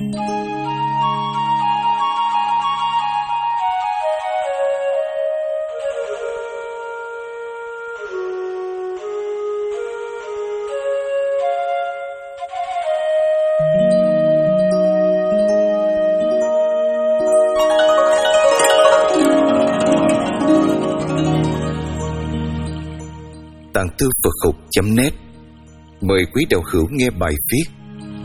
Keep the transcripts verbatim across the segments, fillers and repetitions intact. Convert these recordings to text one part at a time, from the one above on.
Tạng Thư Phật Học chấm net mời quý đạo hữu nghe bài viết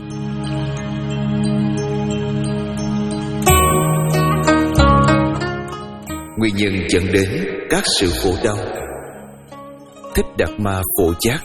Nguyên nhân dẫn đến các sự khổ đau. Thích Đạt Ma Phổ Giác.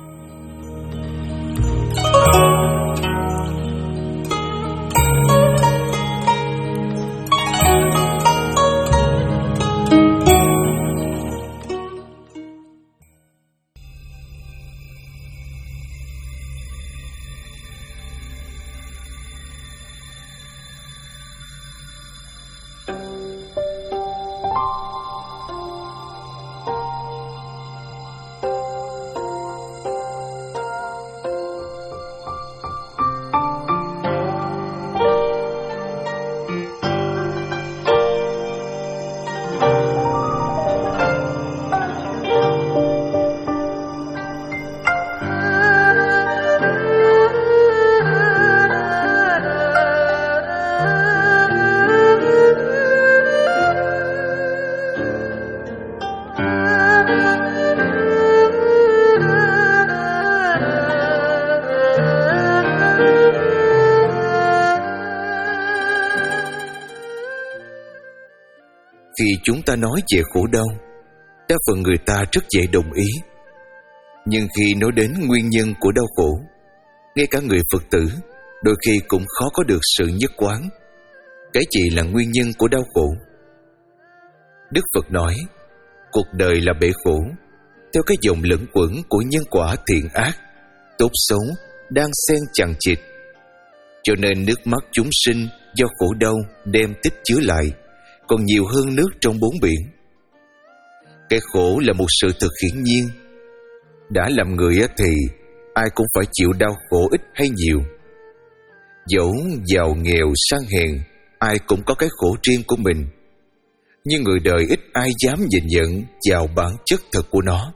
Khi chúng ta nói về khổ đau, đa phần người ta rất dễ đồng ý. Nhưng khi nói đến nguyên nhân của đau khổ, ngay cả người Phật tử đôi khi cũng khó có được sự nhất quán cái gì là nguyên nhân của đau khổ. Đức Phật nói, cuộc đời là bể khổ, theo cái dòng lẫn quẩn của nhân quả thiện ác, tốt xấu đang xen chằng chịt. Cho nên nước mắt chúng sinh do khổ đau đem tích chứa lại còn nhiều hơn nước trong bốn biển. Cái khổ là một sự thực hiển nhiên. Đã làm người thì ai cũng phải chịu đau khổ ít hay nhiều. Dẫu giàu nghèo sang hèn, ai cũng có cái khổ riêng của mình. Nhưng người đời ít ai dám nhìn nhận vào bản chất thật của nó.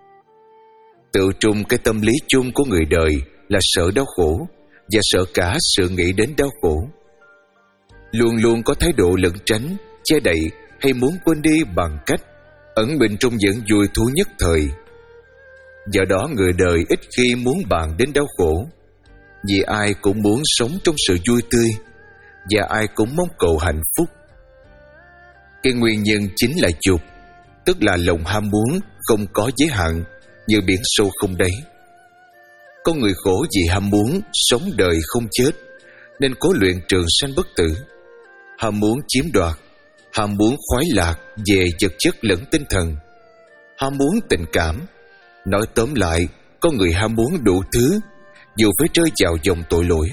Tự trung cái tâm lý chung của người đời là sợ đau khổ và sợ cả sự nghĩ đến đau khổ. Luôn luôn có thái độ lẩn tránh, che đậy hay muốn quên đi bằng cách ẩn mình trong những vui thú nhất thời. Do đó người đời ít khi muốn bàn đến đau khổ, vì ai cũng muốn sống trong sự vui tươi và ai cũng mong cầu hạnh phúc. Cái nguyên nhân chính là dục, tức là lòng ham muốn không có giới hạn như biển sâu không đáy. Con người khổ vì ham muốn sống đời không chết, nên cố luyện trường sanh bất tử. Ham muốn chiếm đoạt, ham muốn khoái lạc về vật chất lẫn tinh thần, ham muốn tình cảm. Nói tóm lại, con người ham muốn đủ thứ, dù phải rơi vào dòng tội lỗi.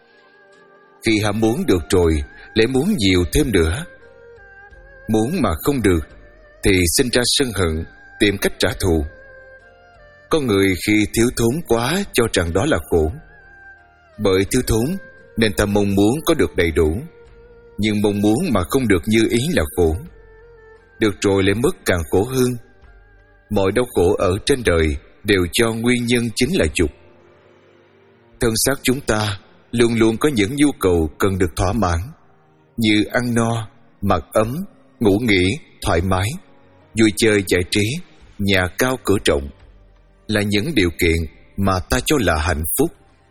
Khi ham muốn được rồi, lại muốn nhiều thêm nữa. Muốn mà không được, thì sinh ra sân hận, tìm cách trả thù. Con người khi thiếu thốn quá cho rằng đó là khổ. Bởi thiếu thốn nên ta mong muốn có được đầy đủ, nhưng mong muốn mà không được như ý là khổ. Được rồi lại mất càng khổ hơn. Mọi đau khổ ở trên đời đều do nguyên nhân chính là dục. Thân xác chúng ta luôn luôn có những nhu cầu cần được thỏa mãn, như ăn no, mặc ấm, ngủ nghỉ, thoải mái, vui chơi giải trí, nhà cao cửa rộng, là những điều kiện mà ta cho là hạnh phúc.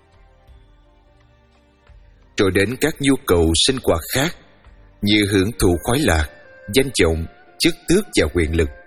Rồi đến các nhu cầu sinh hoạt khác, như hưởng thụ khoái lạc, danh vọng, chức tước và quyền lực.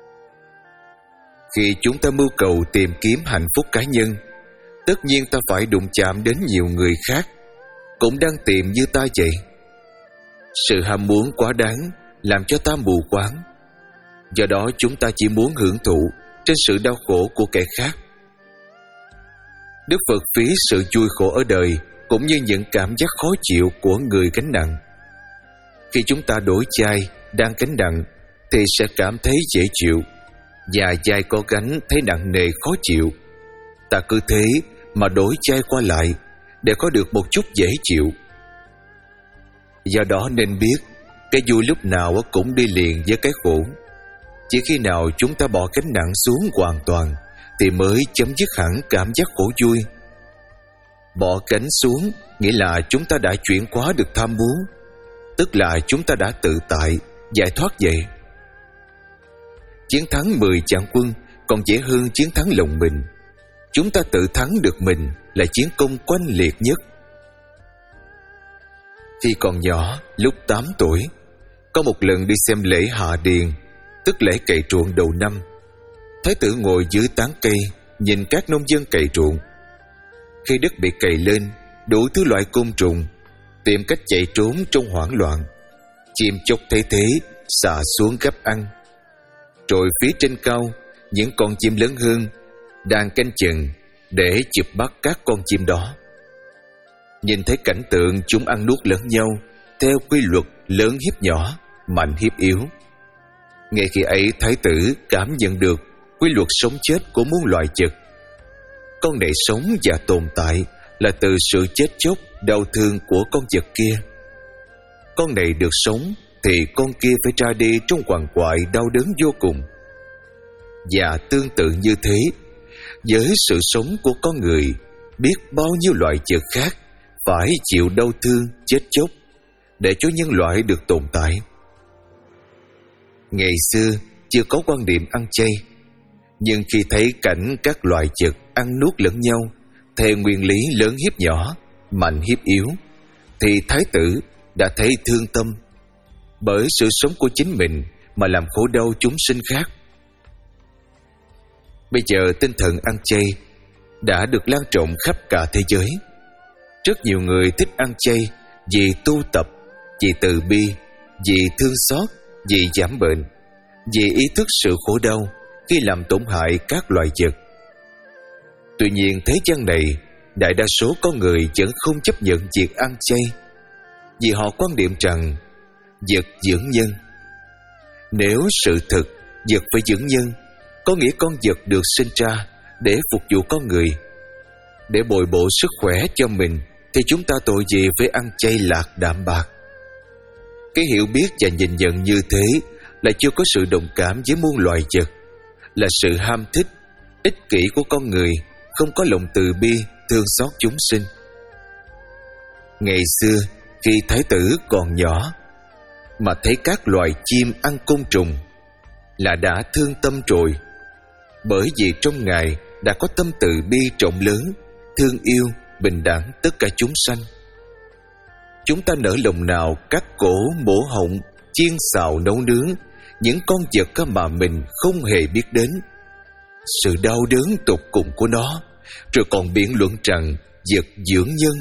Khi chúng ta mưu cầu tìm kiếm hạnh phúc cá nhân, tất nhiên ta phải đụng chạm đến nhiều người khác cũng đang tìm như ta vậy. Sự ham muốn quá đáng làm cho ta mù quáng. Do đó chúng ta chỉ muốn hưởng thụ trên sự đau khổ của kẻ khác. Đức Phật ví sự vui khổ ở đời cũng như những cảm giác khó chịu của người gánh nặng. Khi chúng ta đổi vai đang gánh nặng thì sẽ cảm thấy dễ chịu, và vai có gánh thấy nặng nề khó chịu. Ta cứ thế mà đổi vai qua lại để có được một chút dễ chịu, Do đó nên biết, cái vui lúc nào cũng đi liền với cái khổ. Chỉ khi nào chúng ta bỏ gánh nặng xuống hoàn toàn thì mới chấm dứt hẳn cảm giác khổ vui. Bỏ gánh xuống nghĩa là chúng ta đã chuyển hóa được tham muốn, tức là chúng ta đã tự tại, giải thoát vậy. Chiến thắng mười vạn quân còn dễ hơn chiến thắng lòng mình. Chúng ta tự thắng được mình là chiến công oanh liệt nhất. Khi còn nhỏ, lúc tám tuổi, có một lần đi xem lễ hạ điền, tức lễ cày ruộng đầu năm. Thái tử ngồi dưới tán cây, nhìn các nông dân cày ruộng. Khi đất bị cày lên, đủ thứ loại côn trùng tìm cách chạy trốn trong hoảng loạn. Chim chóc thấy thế xà xuống gắp ăn. Rồi phía trên cao, những con chim lớn hơn đang canh chừng để chụp bắt các con chim đó. Nhìn thấy cảnh tượng chúng ăn nuốt lẫn nhau theo quy luật lớn hiếp nhỏ, mạnh hiếp yếu. Ngay khi ấy, thái tử cảm nhận được quy luật sống chết của muôn loài vật. Con này sống và tồn tại là từ sự chết chóc, đau thương của con vật kia. Con này được sống thì con kia phải ra đi trong quằn quại đau đớn vô cùng. Và tương tự như thế, với sự sống của con người, biết bao nhiêu loài vật khác phải chịu đau thương, chết chóc để cho nhân loại được tồn tại. Ngày xưa chưa có quan niệm ăn chay, nhưng khi thấy cảnh các loài vật ăn nuốt lẫn nhau theo nguyên lý lớn hiếp nhỏ, mạnh hiếp yếu, thì thái tử đã thấy thương tâm, bởi sự sống của chính mình mà làm khổ đau chúng sinh khác. Bây giờ tinh thần ăn chay đã được lan rộng khắp cả thế giới. Rất nhiều người thích ăn chay vì tu tập, vì từ bi, vì thương xót, vì giảm bệnh, vì ý thức sự khổ đau khi làm tổn hại các loài vật. Tuy nhiên thế gian này, đại đa số con người vẫn không chấp nhận việc ăn chay, vì họ quan niệm rằng vật dưỡng nhân. Nếu sự thực vật phải dưỡng nhân, có nghĩa con vật được sinh ra để phục vụ con người, để bồi bổ sức khỏe cho mình, thì chúng ta tội gì phải ăn chay lạc đạm bạc. Cái hiểu biết và nhìn nhận như thế là chưa có sự đồng cảm với muôn loài vật, là sự ham thích, ích kỷ của con người, không có lòng từ bi, thương xót chúng sinh. Ngày xưa, khi thái tử còn nhỏ, mà thấy các loài chim ăn côn trùng là đã thương tâm rồi, bởi vì trong Ngài đã có tâm từ bi rộng lớn, thương yêu, bình đẳng tất cả chúng sanh. Chúng ta nỡ lòng nào cắt cổ, mổ họng, chiên xào nấu nướng những con vật mà mình không hề biết đến sự đau đớn tột cùng của nó, rồi còn biện luận rằng vật dưỡng nhân.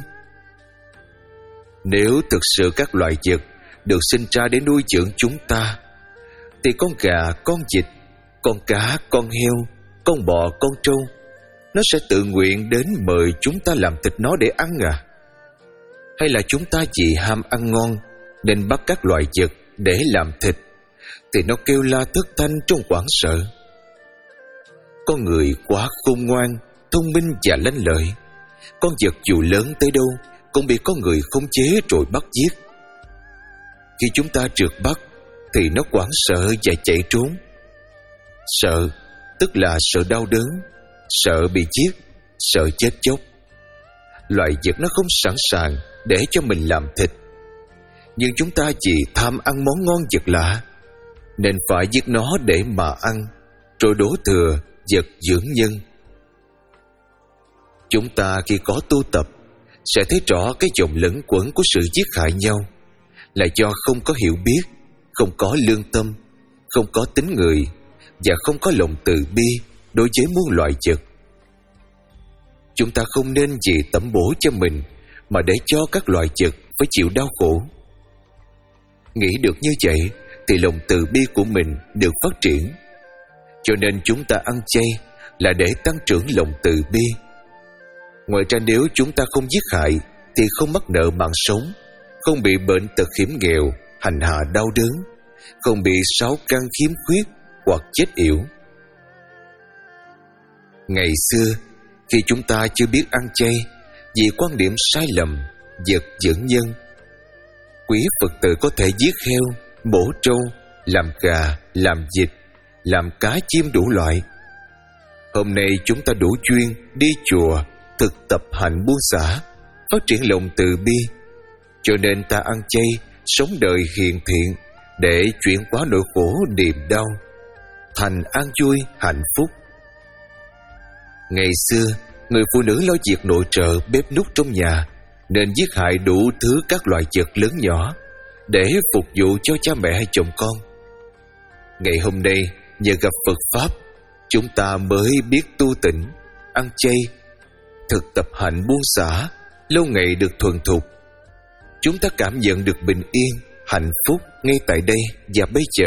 Nếu thực sự các loài vật được sinh ra để nuôi dưỡng chúng ta, thì con gà, con vịt, con cá, con heo, con bò, con trâu, nó sẽ tự nguyện đến mời chúng ta làm thịt nó để ăn à? Hay là chúng ta chỉ ham ăn ngon nên bắt các loài vật để làm thịt, thì nó kêu la thất thanh trong hoảng sợ? Con người quá khôn ngoan, thông minh và lanh lợi. Con vật dù lớn tới đâu cũng bị con người khống chế rồi bắt giết. Khi chúng ta trượt bắt thì nó hoảng sợ và chạy trốn. Sợ tức là sợ đau đớn, sợ bị giết, sợ chết chóc. Loài vật nó không sẵn sàng để cho mình làm thịt, nhưng chúng ta chỉ tham ăn món ngon vật lạ nên phải giết nó để mà ăn, rồi đổ thừa vật dưỡng nhân. Chúng ta khi có tu tập sẽ thấy rõ cái dòng lẫn quẩn của sự giết hại nhau là do không có hiểu biết, không có lương tâm, không có tính người và không có lòng từ bi đối với muôn loài vật. Chúng ta không nên vì tẩm bổ cho mình mà để cho các loài vật phải chịu đau khổ. Nghĩ được như vậy thì lòng từ bi của mình được phát triển. Cho nên chúng ta ăn chay là để tăng trưởng lòng từ bi. Ngoài ra, nếu chúng ta không giết hại thì không mắc nợ mạng sống, không bị bệnh tật hiểm nghèo, hành hạ đau đớn, không bị sáu căn khiếm khuyết hoặc chết yểu. Ngày xưa, khi chúng ta chưa biết ăn chay vì quan điểm sai lầm vật dưỡng nhân, quý Phật tử có thể giết heo, mổ trâu, làm gà, làm vịt, làm cá chim đủ loại. Hôm nay chúng ta đủ duyên đi chùa, thực tập hạnh buông xả, phát triển lòng từ bi. Cho nên ta ăn chay, sống đời hiền thiện, để chuyển hóa nỗi khổ niềm đau thành an vui hạnh phúc. Ngày xưa, người phụ nữ lo việc nội trợ bếp núc trong nhà, nên giết hại đủ thứ các loài vật lớn nhỏ để phục vụ cho cha mẹ hay chồng con. Ngày hôm nay, nhờ gặp Phật Pháp, chúng ta mới biết tu tịnh, ăn chay, thực tập hạnh buông xả, lâu ngày được thuần thục. Chúng ta cảm nhận được bình yên, hạnh phúc ngay tại đây và bây giờ.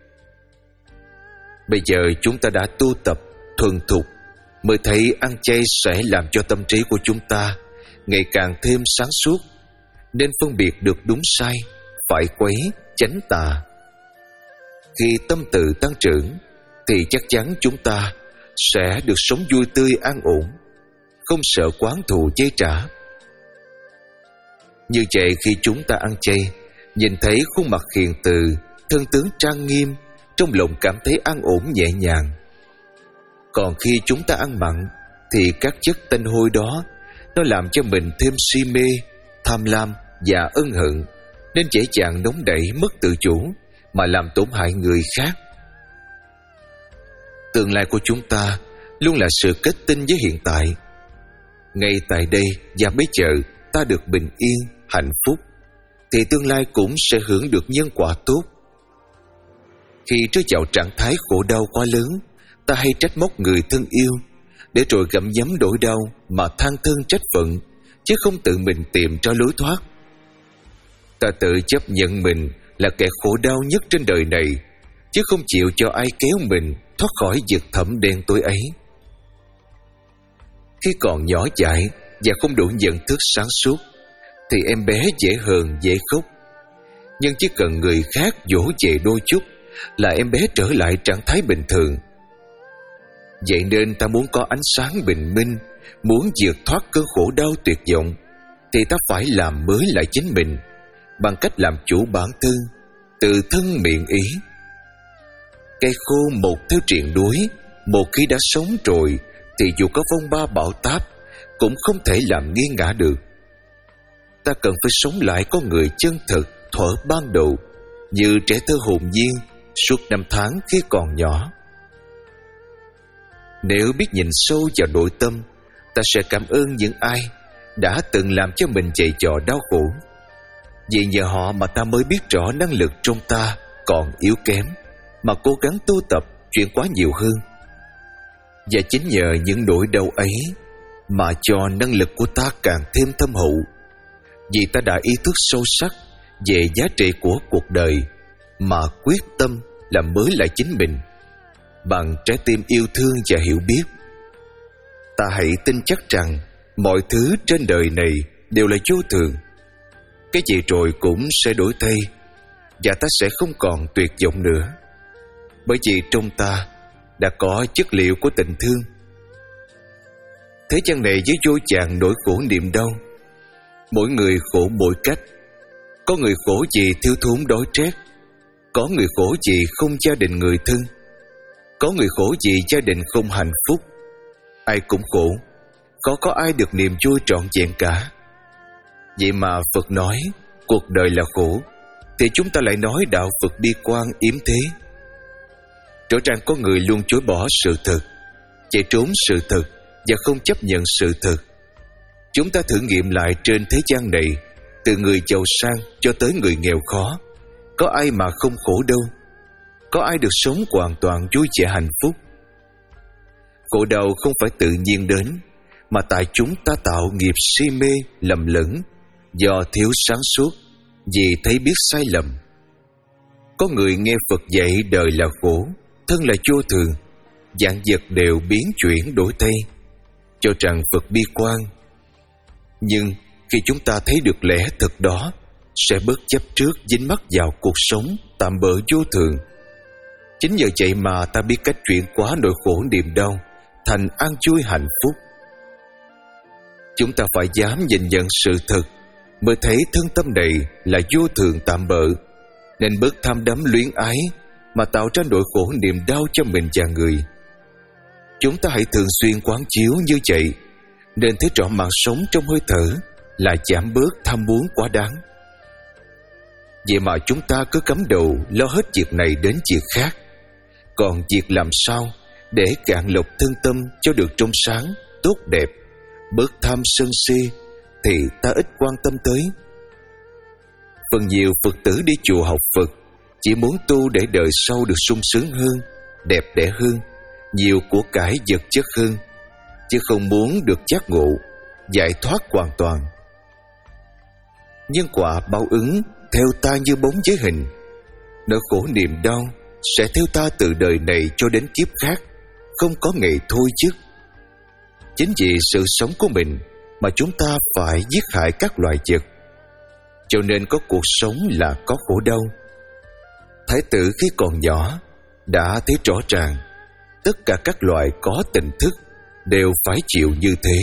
Bây giờ chúng ta đã tu tập, thuần thục, mới thấy ăn chay sẽ làm cho tâm trí của chúng ta ngày càng thêm sáng suốt, nên phân biệt được đúng sai, phải quấy, chánh tà. Khi tâm từ tăng trưởng, thì chắc chắn chúng ta sẽ được sống vui tươi an ổn, không sợ oán thù dây trả. Như vậy, khi chúng ta ăn chay, nhìn thấy khuôn mặt hiền từ, thân tướng trang nghiêm, trong lòng cảm thấy an ổn nhẹ nhàng. Còn khi chúng ta ăn mặn, thì các chất tanh hôi đó nó làm cho mình thêm si mê, tham lam và ân hận, nên dễ dàng nóng đẩy, mất tự chủ mà làm tổn hại người khác. Tương lai của chúng ta luôn là sự kết tinh với hiện tại. Ngay tại đây và bây giờ ta được bình yên, hạnh phúc, thì tương lai cũng sẽ hưởng được nhân quả tốt. Khi rơi vào trạng thái khổ đau quá lớn, ta hay trách móc người thân yêu, để rồi gặm nhấm nỗi đau mà than thân trách phận, chứ không tự mình tìm ra lối thoát. Ta tự chấp nhận mình là kẻ khổ đau nhất trên đời này, chứ không chịu cho ai kéo mình thoát khỏi vực thẳm đen tối ấy. Khi còn nhỏ dại và không đủ nhận thức sáng suốt, thì em bé dễ hờn, dễ khóc. Nhưng chỉ cần người khác dỗ về đôi chút là em bé trở lại trạng thái bình thường. Vậy nên ta muốn có ánh sáng bình minh, muốn vượt thoát cơn khổ đau tuyệt vọng, thì ta phải làm mới lại chính mình, bằng cách làm chủ bản thân, từ thân miệng ý. Cây khô một theo triền núi, một khi đã sống rồi, thì dù có phong ba bão táp cũng không thể làm nghiêng ngã được. Ta cần phải sống lại con người chân thực thuở ban đầu, như trẻ thơ hồn nhiên suốt năm tháng khi còn nhỏ. Nếu biết nhìn sâu vào nội tâm, ta sẽ cảm ơn những ai đã từng làm cho mình dày dò đau khổ. Vì nhờ họ mà ta mới biết rõ năng lực trong ta còn yếu kém, mà cố gắng tu tập chuyển hóa nhiều hơn. Và chính nhờ những nỗi đau ấy mà cho năng lực của ta càng thêm thâm hậu, vì ta đã ý thức sâu sắc về giá trị của cuộc đời, mà quyết tâm làm mới lại chính mình bằng trái tim yêu thương và hiểu biết. Ta hãy tin chắc rằng mọi thứ trên đời này đều là vô thường. Cái gì rồi cũng sẽ đổi thay, và ta sẽ không còn tuyệt vọng nữa, bởi vì trong ta đã có chất liệu của tình thương. Thế gian này với vô vàn nỗi khổ niềm đau, mỗi người khổ mỗi cách. Có người khổ vì thiếu thốn đói rét, có người khổ vì không gia đình người thân, có người khổ vì gia đình không hạnh phúc. Ai cũng khổ, khó có ai được niềm vui trọn vẹn cả. Vậy mà Phật nói cuộc đời là khổ, thì chúng ta lại nói đạo Phật bi quan yếm thế. Rõ ràng có người luôn chối bỏ sự thật, chạy trốn sự thật và không chấp nhận sự thật. Chúng ta thử nghiệm lại trên thế gian này, từ người giàu sang cho tới người nghèo khó, có ai mà không khổ đâu? Có ai được sống hoàn toàn vui vẻ hạnh phúc? Khổ đau không phải tự nhiên đến, mà tại chúng ta tạo nghiệp si mê lầm lẫn, do thiếu sáng suốt, vì thấy biết sai lầm. Có người nghe Phật dạy đời là khổ, thân là vô thường, vạn vật đều biến chuyển đổi thay, cho rằng Phật bi quan. Nhưng khi chúng ta thấy được lẽ thật đó, sẽ bất chấp trước dính mắc vào cuộc sống tạm bợ vô thường. Chính nhờ vậy mà ta biết cách chuyển hóa nỗi khổ niềm đau thành an vui hạnh phúc. Chúng ta phải dám nhìn nhận sự thật mới thấy thân tâm này là vô thường tạm bợ, nên bớt tham đắm luyến ái mà tạo ra nỗi khổ niềm đau cho mình và người. Chúng ta hãy thường xuyên quán chiếu như vậy, nên thấy rõ mạng sống trong hơi thở là giảm bớt tham muốn quá đáng. Vậy mà chúng ta cứ cắm đầu lo hết việc này đến việc khác, còn việc làm sao để cạn lọc thân tâm cho được trong sáng, tốt đẹp, bớt tham sân si thì ta ít quan tâm tới. Phần nhiều Phật tử đi chùa học Phật chỉ muốn tu để đời sau được sung sướng hơn, đẹp đẽ hơn, nhiều của cải vật chất hơn, chứ không muốn được giác ngộ, giải thoát hoàn toàn. Nhân quả báo ứng theo ta như bóng với hình. Nỗi khổ niềm đau sẽ theo ta từ đời này cho đến kiếp khác, không có ngày thôi dứt. Chính vì sự sống của mình mà chúng ta phải giết hại các loài vật, cho nên có cuộc sống là có khổ đau. Thái tử khi còn nhỏ đã thấy rõ ràng tất cả các loài có tình thức đều phải chịu như thế.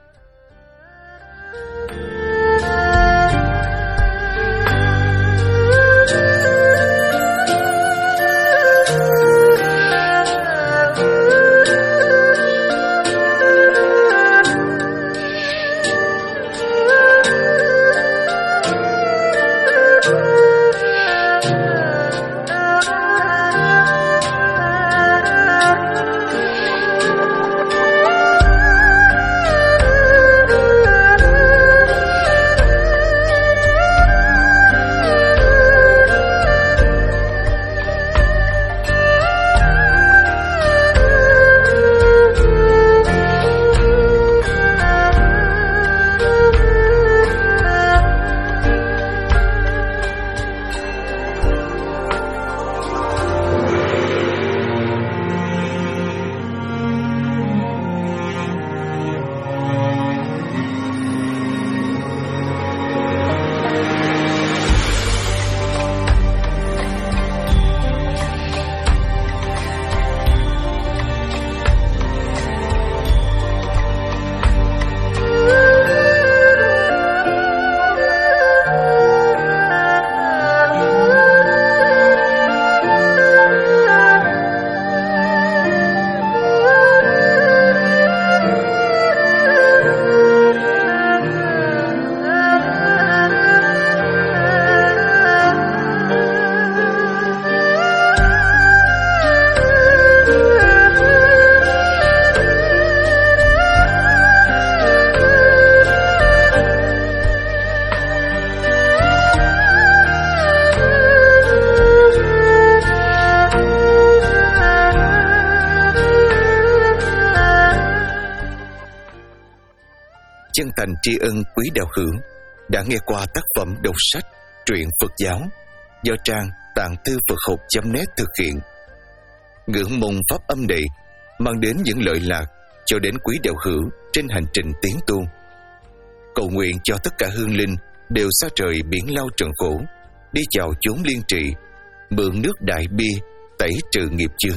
Chân thành tri ân quý đạo hữu đã nghe qua tác phẩm đọc sách truyện Phật giáo do trang tạng thư Phật học chấm net thực hiện. Ngưỡng mong pháp âm này mang đến những lợi lạc cho đến quý đạo hữu trên hành trình tiến tu. Cầu nguyện cho tất cả hương linh đều xa rời biển lao trần khổ, đi vào chốn liên trì, mượn nước đại bi tẩy trừ nghiệp chướng.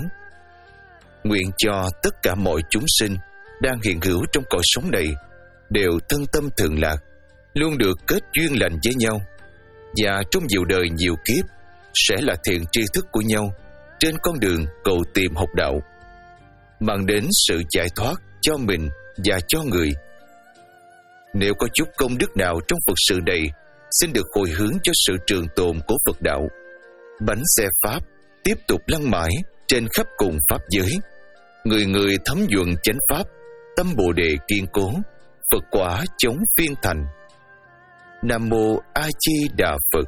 Nguyện cho tất cả mọi chúng sinh đang hiện hữu trong cõi sống này đều thân tâm thường lạc, luôn được kết duyên lành với nhau, và trong nhiều đời nhiều kiếp sẽ là thiện tri thức của nhau trên con đường cầu tìm học đạo, mang đến sự giải thoát cho mình và cho người. Nếu có chút công đức nào trong Phật sự này, xin được hồi hướng cho sự trường tồn của Phật đạo. Bánh xe Pháp tiếp tục lăn mãi trên khắp cùng Pháp giới, người người thấm nhuận chánh Pháp, tâm Bồ Đề kiên cố, Phật quả chống phiên thành. Nam Mô A Di Đà Phật.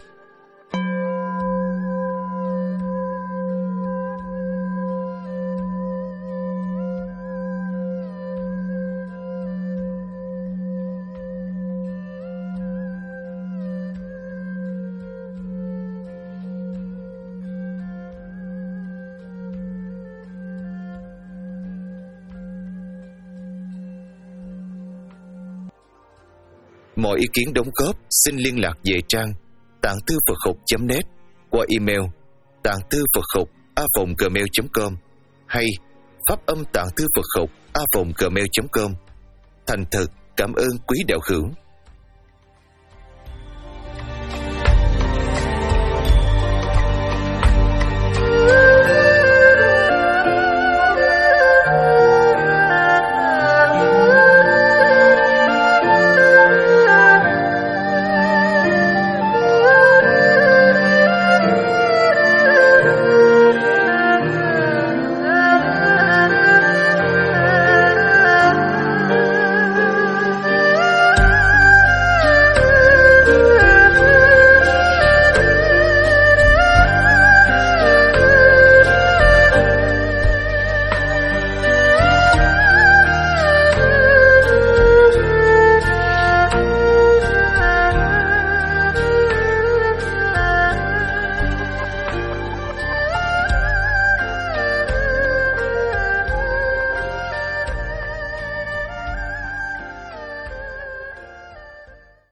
Mọi ý kiến đóng góp xin liên lạc về trang tạng thư Phật học chấm net qua email tạng thư Phật học a vòng gmail chấm com hay pháp âm tạng thư Phật học a vòng gmail chấm com. Thành thật cảm ơn quý đạo hữu.